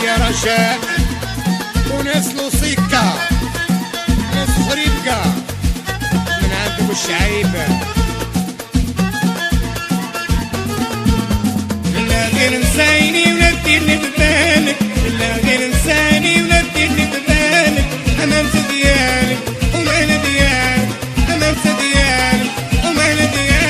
رجاء وناس لوسيكا ناس خريبكا من عندك الشعيبة لا غير نسايني ولا ديرني ببالك لا غير نساني ولا ديرني ببالك أمامت ديالك ومهلا ديالك أمامت ديالك ومهلا ديالك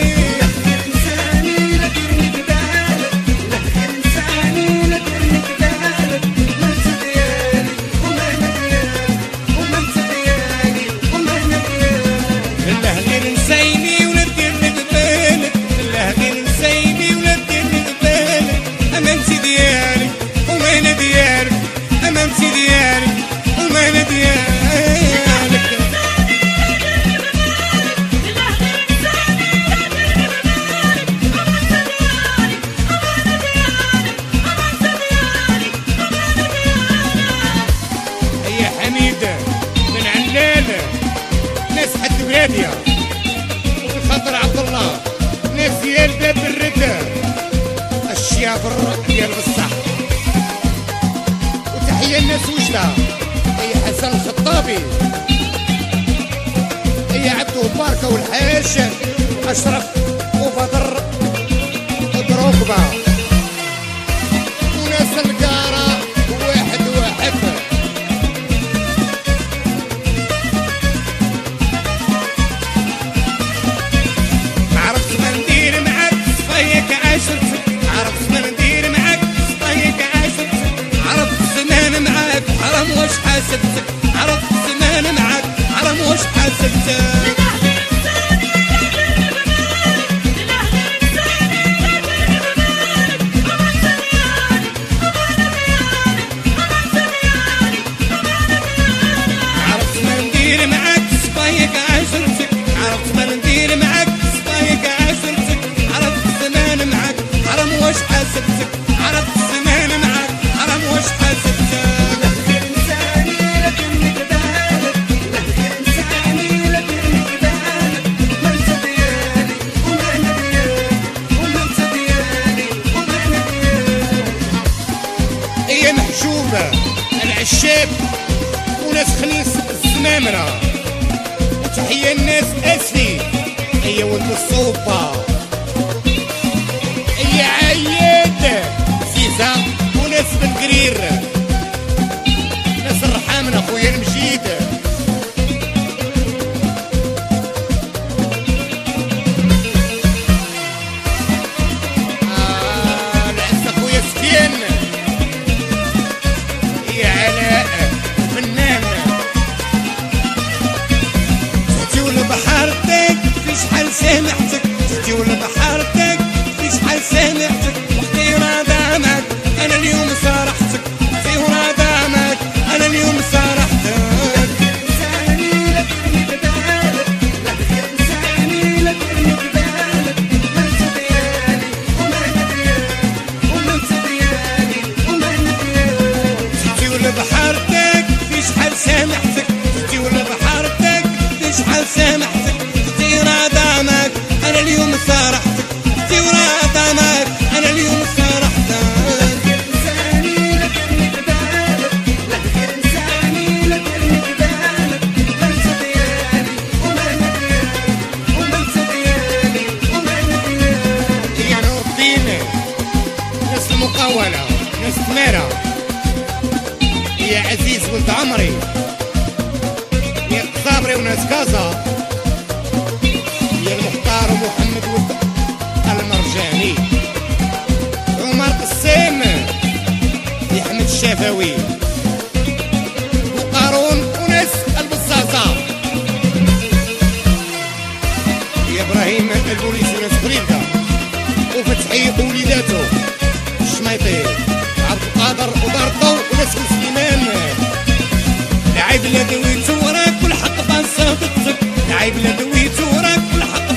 أمامتي ديالك ومهلا ديالك هيا حميدة من علالة ناس حد بلاديا وفي خاطر عبد الله ناس ديال باب الردة الشيافر ديال بصح هي الناس وجدة هي حسن الخطابي هي عبدو باركة والحاج أشرف وبدر ودروكبة وناس القارة واحد واحد عرفت ما ندير معاك صفايك عاشرتك عرفت ما ندير معاك صفايك عاشرتك عرفت زمان معاك حرام واش حاسبتك عرفت زمان معاك حرام واش حاسبتك عرفت ما ندير معاك صفايك عاشرتك عرفت ما ندير معاك صفايك عاشرتك عرفت زمان معاك حرام واش حاسبتك عرفت زمان معاك حرام واش حاسبتك هي محجوبة العشاب وناس خنيس الزمامرة وتحية الناس أسلي هي ولد الصوبة هي عياد زيزة وناس بالقرير ناس الرحامن أخويا المجيد العز أخويا سفيان هي علاء فنان تحتي ولا بحارتك في شحال سامحتك تحتي ولا بحارتك في شحال سامحتك وقتي رادامك أنا اليوم صارحتك في رادامك أنا اليوم صارحتك بحارتك في شحال سامحتك تحتي ولا بحارتك في شحال سامحتك تحتي رادامك أنا اليوم صارحتك تحتي رادامك أنا اليوم صارحتك يا نور الدين ناس المقاولة ناس تمارة يا عزيز ولد عمري يا الصابري وناس كازا يا المختار ومحمد ولد المرجاني عمر قسام يا حمد الشافوي وقارون وناس البصاصة يا ابراهيم البوليس وناس قريبة وفتحي وليداته الشميطي عبد القادر ودارطو وناس سليمان العيب لا دويت وراك والحق بان صادقتك العيب لا دويت وراك والحق